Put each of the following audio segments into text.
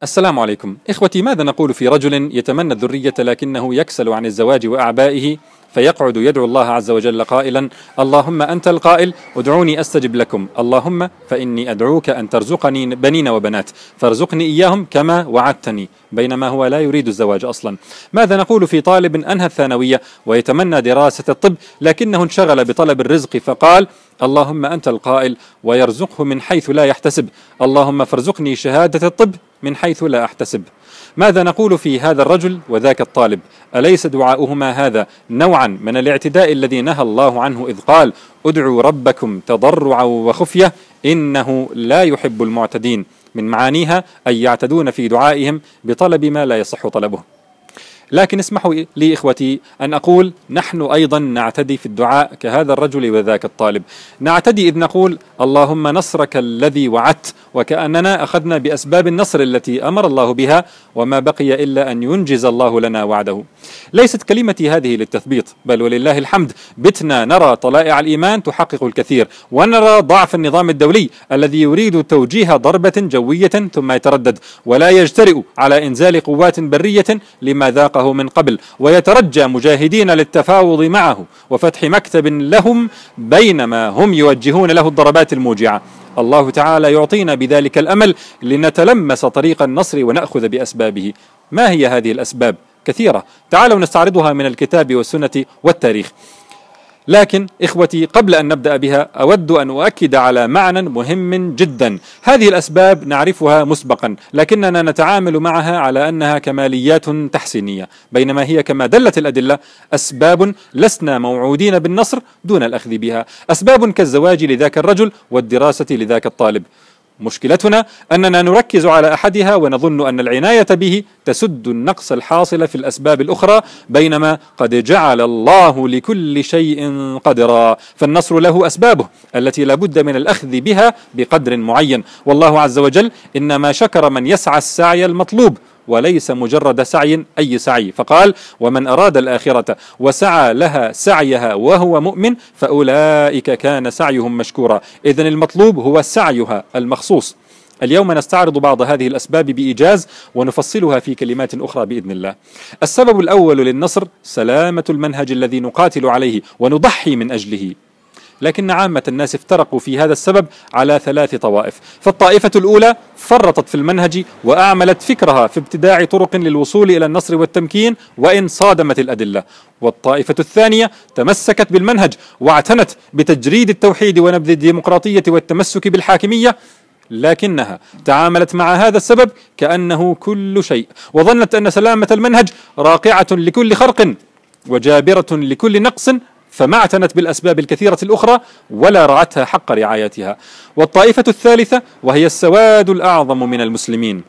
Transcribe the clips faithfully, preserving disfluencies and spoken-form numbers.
السلام عليكم إخوتي. ماذا نقول في رجل يتمنى الذرية لكنه يكسل عن الزواج وأعبائه، فيقعد يدعو الله عز وجل قائلا: اللهم أنت القائل ادعوني أستجب لكم، اللهم فإني أدعوك أن ترزقني بنين وبنات فارزقني إياهم كما وعدتني، بينما هو لا يريد الزواج أصلا. ماذا نقول في طالب أنهى الثانوية ويتمنى دراسة الطب لكنه انشغل بطلب الرزق فقال: اللهم أنت القائل ويرزقه من حيث لا يحتسب، اللهم فارزقني شهادة الطب من حيث لا أحتسب. ماذا نقول في هذا الرجل وذاك الطالب؟ أليس دعاؤهما هذا نوعا من الاعتداء الذي نهى الله عنه إذ قال: ادعوا ربكم تضرعا وخفية إنه لا يحب المعتدين؟ من معانيها أن يعتدون في دعائهم بطلب ما لا يصح طلبه. لكن اسمحوا لي إخوتي أن أقول نحن أيضا نعتدي في الدعاء كهذا الرجل وذاك الطالب. نعتدي إذ نقول: اللهم نصرك الذي وعدت، وكأننا أخذنا بأسباب النصر التي أمر الله بها وما بقي إلا أن ينجز الله لنا وعده. ليست كلمتي هذه للتثبيط، بل ولله الحمد بتنا نرى طلائع الإيمان تحقق الكثير، ونرى ضعف النظام الدولي الذي يريد توجيه ضربة جوية ثم يتردد ولا يجترئ على إنزال قوات برية لما ذاقه من قبل، ويترجى مجاهدين للتفاوض معه وفتح مكتب لهم بينما هم يوجهون له الضربات الموجعة. الله تعالى يعطينا بذلك الأمل لنتلمس طريق النصر ونأخذ بأسبابه. ما هي هذه الأسباب؟ كثيرة، تعالوا نستعرضها من الكتاب والسنة والتاريخ. لكن إخوتي قبل أن نبدأ بها أود أن أؤكد على معنى مهم جدا. هذه الأسباب نعرفها مسبقا لكننا نتعامل معها على أنها كماليات تحسينية، بينما هي كما دلت الأدلة أسباب لسنا موعودين بالنصر دون الأخذ بها، أسباب كالزواج لذاك الرجل والدراسة لذاك الطالب. مشكلتنا أننا نركز على أحدها ونظن أن العناية به تسد النقص الحاصل في الأسباب الأخرى، بينما قد جعل الله لكل شيء قدرا، فالنصر له أسبابه التي لا بد من الأخذ بها بقدر معين. والله عز وجل إنما شكر من يسعى السعي المطلوب وليس مجرد سعي أي سعي، فقال: ومن أراد الآخرة وسعى لها سعيها وهو مؤمن فأولئك كان سعيهم مشكورا. إذن المطلوب هو سعيها المخصوص. اليوم نستعرض بعض هذه الأسباب بإيجاز ونفصلها في كلمات أخرى بإذن الله. السبب الأول للنصر سلامة المنهج الذي نقاتل عليه ونضحي من أجله، لكن عامة الناس افترقوا في هذا السبب على ثلاث طوائف. فالطائفة الأولى فرطت في المنهج وأعملت فكرها في ابتداع طرق للوصول إلى النصر والتمكين وإن صادمت الأدلة. والطائفة الثانية تمسكت بالمنهج واعتنت بتجريد التوحيد ونبذ الديمقراطية والتمسك بالحاكمية، لكنها تعاملت مع هذا السبب كأنه كل شيء، وظنت أن سلامة المنهج راقعة لكل خرق وجابرة لكل نقص، فما اعتنت بالأسباب الكثيرة الأخرى ولا رعتها حق رعايتها. والطائفة الثالثة وهي السواد الأعظم من المسلمين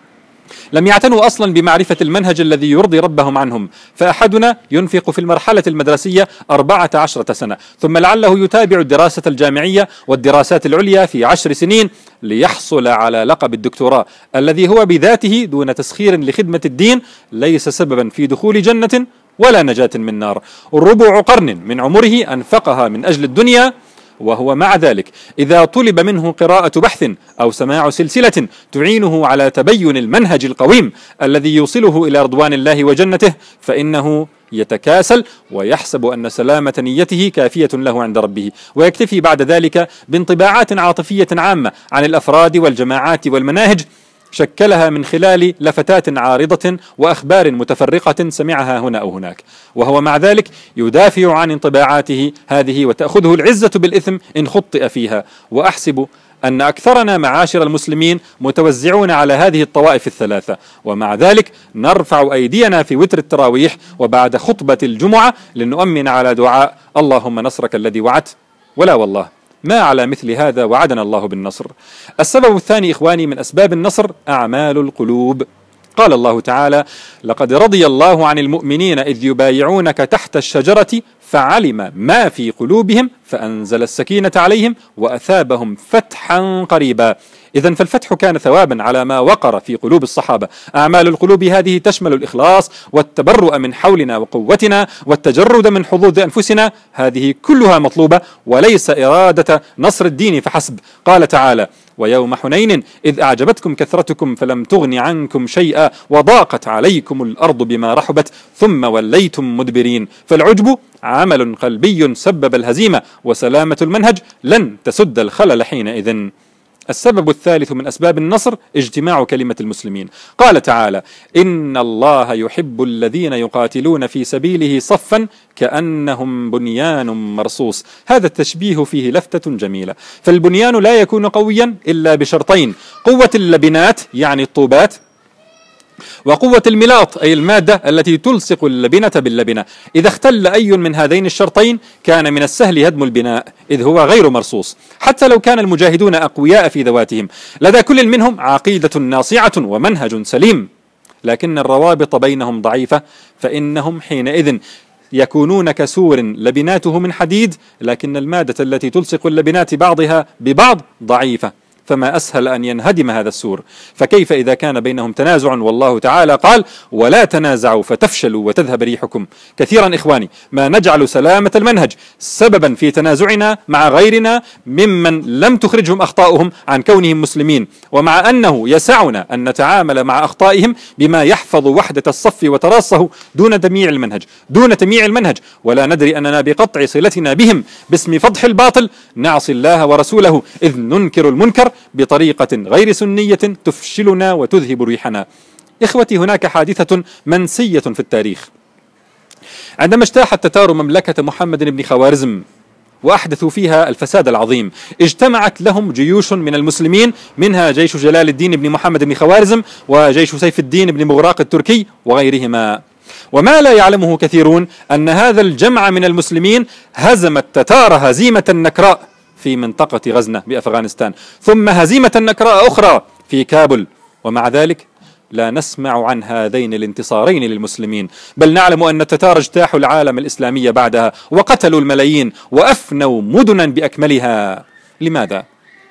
لم يعتنوا أصلا بمعرفة المنهج الذي يرضي ربهم عنهم، فأحدنا ينفق في المرحلة المدرسية أربعة عشرة سنة ثم لعله يتابع الدراسة الجامعية والدراسات العليا في عشر سنين ليحصل على لقب الدكتوراه الذي هو بذاته دون تسخير لخدمة الدين ليس سببا في دخول جنة ولا نجاة من نار. ربع قرن من عمره أنفقها من أجل الدنيا، وهو مع ذلك إذا طلب منه قراءة بحث أو سماع سلسلة تعينه على تبين المنهج القويم الذي يوصله إلى رضوان الله وجنته فإنه يتكاسل ويحسب أن سلامة نيته كافية له عند ربه، ويكتفي بعد ذلك بانطباعات عاطفية عامة عن الأفراد والجماعات والمناهج شكلها من خلال لفتات عارضة وأخبار متفرقة سمعها هنا أو هناك، وهو مع ذلك يدافع عن انطباعاته هذه وتأخذه العزة بالإثم إن خطئ فيها. وأحسب أن أكثرنا معاشر المسلمين متوزعون على هذه الطوائف الثلاثة، ومع ذلك نرفع أيدينا في وتر التراويح وبعد خطبة الجمعة لنؤمن على دعاء: اللهم نصرك الذي وعدت. ولا والله ما على مثل هذا وعدنا الله بالنصر. السبب الثاني إخواني من أسباب النصر أعمال القلوب. قال الله تعالى: لقد رضي الله عن المؤمنين إذ يبايعونك تحت الشجرة فعلم ما في قلوبهم فأنزل السكينة عليهم وأثابهم فتحا قريبا. إذن فالفتح كان ثوابا على ما وقر في قلوب الصحابة. أعمال القلوب هذه تشمل الإخلاص والتبرؤ من حولنا وقوتنا والتجرد من حظوظ أنفسنا، هذه كلها مطلوبة وليس إرادة نصر الدين فحسب. قال تعالى: ويوم حنين إذ أعجبتكم كثرتكم فلم تغن عنكم شيئا وضاقت عليكم الأرض بما رحبت ثم وليتم مدبرين. فالعجب عمل قلبي سبب الهزيمة، وسلامة المنهج لن تسد الخلل حينئذ. السبب الثالث من أسباب النصر اجتماع كلمة المسلمين. قال تعالى: إن الله يحب الذين يقاتلون في سبيله صفا كأنهم بنيان مرصوص. هذا التشبيه فيه لفتة جميلة، فالبنيان لا يكون قويا إلا بشرطين: قوة اللبنات يعني الطوبات، وقوة الملاط أي المادة التي تلصق اللبنة باللبنة. إذا اختل أي من هذين الشرطين كان من السهل هدم البناء إذ هو غير مرصوص، حتى لو كان المجاهدون أقوياء في ذواتهم لدى كل منهم عقيدة ناصعة ومنهج سليم، لكن الروابط بينهم ضعيفة، فإنهم حينئذ يكونون كسور لبناته من حديد، لكن المادة التي تلصق اللبنات بعضها ببعض ضعيفة، فما أسهل أن ينهدم هذا السور. فكيف إذا كان بينهم تنازع والله تعالى قال: ولا تنازعوا فتفشلوا وتذهب ريحكم. كثيرا إخواني ما نجعل سلامة المنهج سببا في تنازعنا مع غيرنا ممن لم تخرجهم أخطاؤهم عن كونهم مسلمين، ومع أنه يسعنا أن نتعامل مع أخطائهم بما يحفظ وحدة الصف وتراصه دون تمييع المنهج دون تمييع المنهج ولا ندري أننا بقطع صلتنا بهم باسم فضح الباطل نعصي الله ورسوله، إذ ننكر المنكر بطريقة غير سنية تفشلنا وتذهب ريحنا. إخوتي، هناك حادثة منسية في التاريخ. عندما اجتاح التتار مملكة محمد بن خوارزم وأحدثوا فيها الفساد العظيم، اجتمعت لهم جيوش من المسلمين، منها جيش جلال الدين بن محمد بن خوارزم وجيش سيف الدين بن مغراق التركي وغيرهما. وما لا يعلمه كثيرون أن هذا الجمع من المسلمين هزم التتار هزيمة نكراء في منطقة غزنة بأفغانستان، ثم هزيمة نكراء أخرى في كابل، ومع ذلك لا نسمع عن هذين الانتصارين للمسلمين، بل نعلم أن التتار اجتاحوا العالم الإسلامي بعدها وقتلوا الملايين وأفنوا مدنا بأكملها. لماذا؟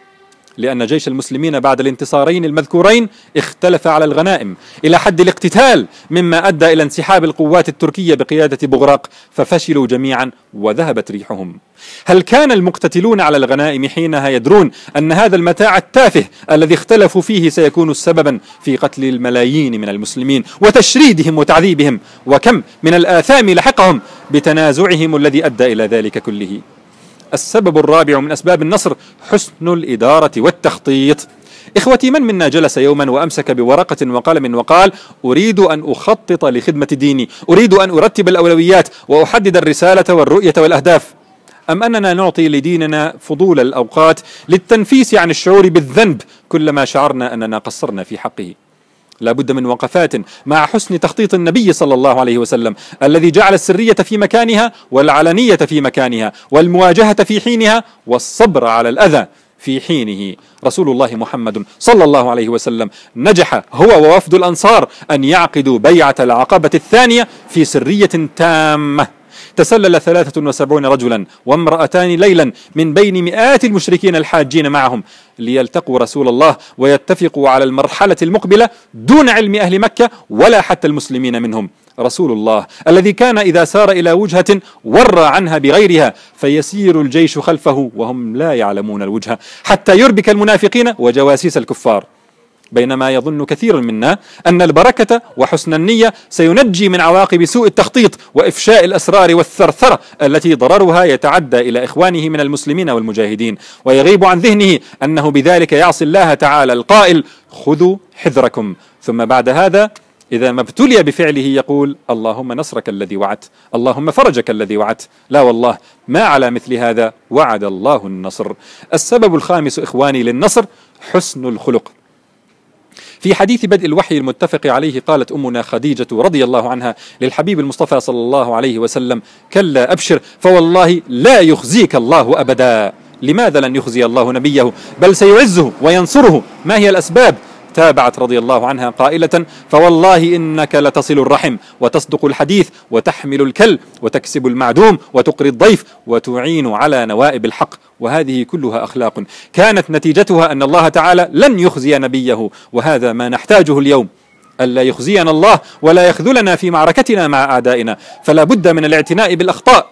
لأن جيش المسلمين بعد الانتصارين المذكورين اختلف على الغنائم إلى حد الاقتتال، مما أدى إلى انسحاب القوات التركية بقيادة بغراق، ففشلوا جميعا وذهبت ريحهم. هل كان المقتتلون على الغنائم حينها يدرون أن هذا المتاع التافه الذي اختلفوا فيه سيكون سببا في قتل الملايين من المسلمين وتشريدهم وتعذيبهم؟ وكم من الآثام لحقهم بتنازعهم الذي أدى إلى ذلك كله. السبب الرابع من أسباب النصر حسن الإدارة والتخطيط. إخوتي، من منا جلس يوما وأمسك بورقة وقلم وقال: أريد أن أخطط لخدمة ديني، أريد أن أرتب الأولويات وأحدد الرسالة والرؤية والأهداف؟ أم أننا نعطي لديننا فضول الأوقات للتنفيس عن الشعور بالذنب كلما شعرنا أننا قصرنا في حقه؟ لا بد من وقفات مع حسن تخطيط النبي صلى الله عليه وسلم الذي جعل السرية في مكانها والعلنية في مكانها والمواجهة في حينها والصبر على الأذى في حينه. رسول الله محمد صلى الله عليه وسلم نجح هو ووفد الأنصار أن يعقدوا بيعة العقبة الثانية في سرية تامة. تسلل ثلاثة وسبعون رجلا وامرأتان ليلا من بين مئات المشركين الحاجين معهم ليلتقوا رسول الله ويتفقوا على المرحلة المقبلة دون علم أهل مكة ولا حتى المسلمين منهم. رسول الله الذي كان إذا سار إلى وجهة ورى عنها بغيرها، فيسير الجيش خلفه وهم لا يعلمون الوجهة حتى يربك المنافقين وجواسيس الكفار، بينما يظن كثير منا أن البركة وحسن النية سينجي من عواقب سوء التخطيط وإفشاء الأسرار والثرثرة التي ضررها يتعدى إلى إخوانه من المسلمين والمجاهدين، ويغيب عن ذهنه أنه بذلك يعصي الله تعالى القائل: خذوا حذركم. ثم بعد هذا إذا ما ابتلي بفعله يقول: اللهم نصرك الذي وعدت، اللهم فرجك الذي وعدت. لا والله، ما على مثل هذا وعد الله النصر. السبب الخامس إخواني للنصر حسن الخلق. في حديث بدء الوحي المتفق عليه قالت أمنا خديجة رضي الله عنها للحبيب المصطفى صلى الله عليه وسلم: كلا أبشر فوالله لا يخزيك الله أبدا. لماذا لن يخزي الله نبيه بل سيعزه وينصره؟ ما هي الأسباب؟ تابعت رضي الله عنها قائلة: فوالله إنك لتصل الرحم وتصدق الحديث وتحمل الكل وتكسب المعدوم وتقري الضيف وتعين على نوائب الحق. وهذه كلها أخلاق كانت نتيجتها أن الله تعالى لن يخزي نبيه، وهذا ما نحتاجه اليوم، ألا يخزينا الله ولا يخذلنا في معركتنا مع أعدائنا. فلا بد من الاعتناء بالأخطاء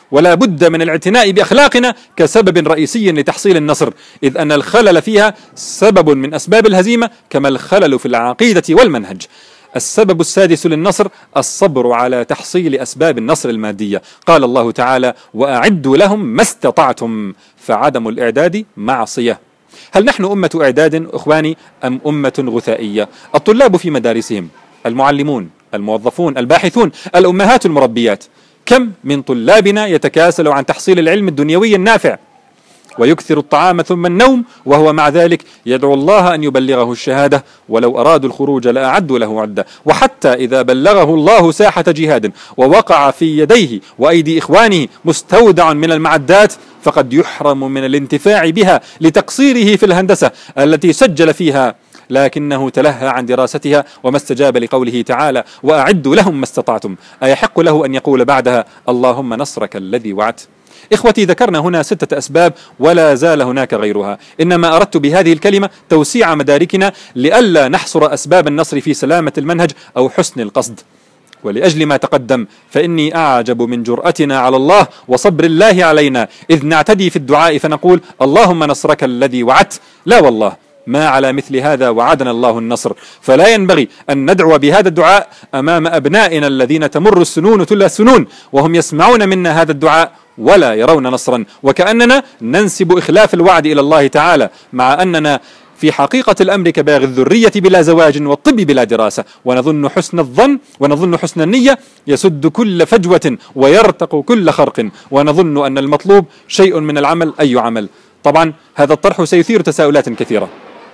ولا بد من الاعتناء بأخلاقنا كسبب رئيسي لتحصيل النصر، إذ أن الخلل فيها سبب من أسباب الهزيمة كما الخلل في العقيدة والمنهج. السبب السادس للنصر الصبر على تحصيل أسباب النصر المادية. قال الله تعالى: وأعدوا لهم ما استطعتم، فعدم الإعداد معصية. هل نحن أمة إعداد إخواني أم أمة غثائية؟ الطلاب في مدارسهم، المعلمون، الموظفون، الباحثون، الأمهات المربيات، كم من طلابنا يتكاسل عن تحصيل العلم الدنيوي النافع ويكثر الطعام ثم النوم، وهو مع ذلك يدعو الله أن يبلغه الشهادة، ولو أرادوا الخروج لأعدوا له عدة. وحتى إذا بلغه الله ساحة جهاد ووقع في يديه وأيدي إخوانه مستودع من المعدات، فقد يحرم من الانتفاع بها لتقصيره في الهندسة التي سجل فيها، لكنه تلهى عن دراستها وما استجاب لقوله تعالى: وأعدوا لهم ما استطعتم. أيحق له أن يقول بعدها: اللهم نصرك الذي وعدت؟ إخوتي، ذكرنا هنا ستة أسباب ولا زال هناك غيرها، إنما أردت بهذه الكلمة توسيع مداركنا لئلا نحصر أسباب النصر في سلامة المنهج أو حسن القصد. ولأجل ما تقدم فإني أعجب من جرأتنا على الله وصبر الله علينا، إذ نعتدي في الدعاء فنقول: اللهم نصرك الذي وعدت. لا والله، ما على مثل هذا وعدنا الله النصر، فلا ينبغي أن ندعو بهذا الدعاء أمام أبنائنا الذين تمر السنون تلا السنون وهم يسمعون منا هذا الدعاء ولا يرون نصرا، وكأننا ننسب إخلاف الوعد إلى الله تعالى، مع أننا في حقيقة الأمر كباغي الذرية بلا زواج والطب بلا دراسة، ونظن حسن الظن ونظن حسن النية يسد كل فجوة ويرتق كل خرق، ونظن أن المطلوب شيء من العمل. أي عمل؟ طبعا هذا الطرح سيثير تساؤلات كثيرة.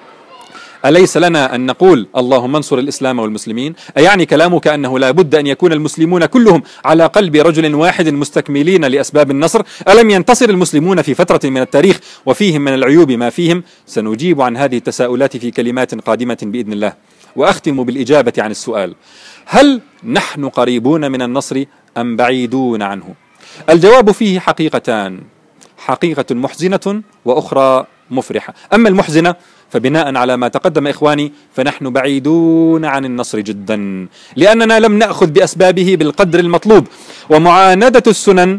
أليس لنا أن نقول اللهم انصر الإسلام والمسلمين؟ أيعني كلامك أنه لا بد أن يكون المسلمون كلهم على قلب رجل واحد مستكملين لأسباب النصر؟ ألم ينتصر المسلمون في فترة من التاريخ وفيهم من العيوب ما فيهم؟ سنجيب عن هذه التساؤلات في كلمات قادمة بإذن الله. وأختم بالإجابة عن السؤال: هل نحن قريبون من النصر أم بعيدون عنه؟ الجواب فيه حقيقتان، حقيقة محزنة وأخرى مفرحة. أما المحزنة فبناء على ما تقدم إخواني فنحن بعيدون عن النصر جدا، لأننا لم نأخذ بأسبابه بالقدر المطلوب، ومعاندة السنن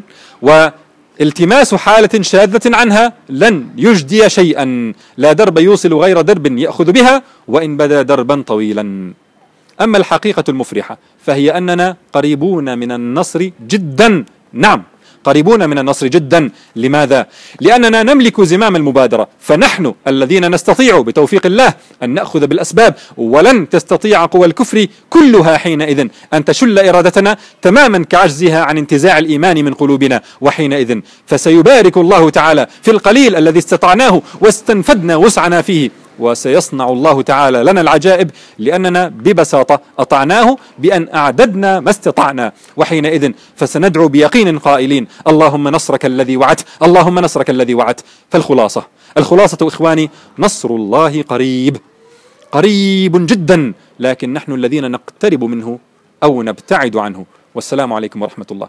والتماس حالة شاذة عنها لن يجدي شيئا، لا درب يوصل غير درب يأخذ بها وإن بدا دربا طويلا. أما الحقيقة المفرحة فهي أننا قريبون من النصر جدا، نعم قريبون من النصر جدا. لماذا؟ لأننا نملك زمام المبادرة، فنحن الذين نستطيع بتوفيق الله أن نأخذ بالأسباب، ولن تستطيع قوى الكفر كلها حينئذ أن تشل إرادتنا تماما كعجزها عن انتزاع الإيمان من قلوبنا، وحينئذ فسيبارك الله تعالى في القليل الذي استطعناه واستنفدنا وسعنا فيه، وسيصنع الله تعالى لنا العجائب، لأننا ببساطة أطعناه بأن أعددنا ما استطعنا، وحينئذ فسندعو بيقين قائلين: اللهم نصرك الذي وعدت، اللهم نصرك الذي وعدت. فالخلاصة الخلاصة إخواني: نصر الله قريب قريب جدا، لكن نحن الذين نقترب منه أو نبتعد عنه. والسلام عليكم ورحمة الله.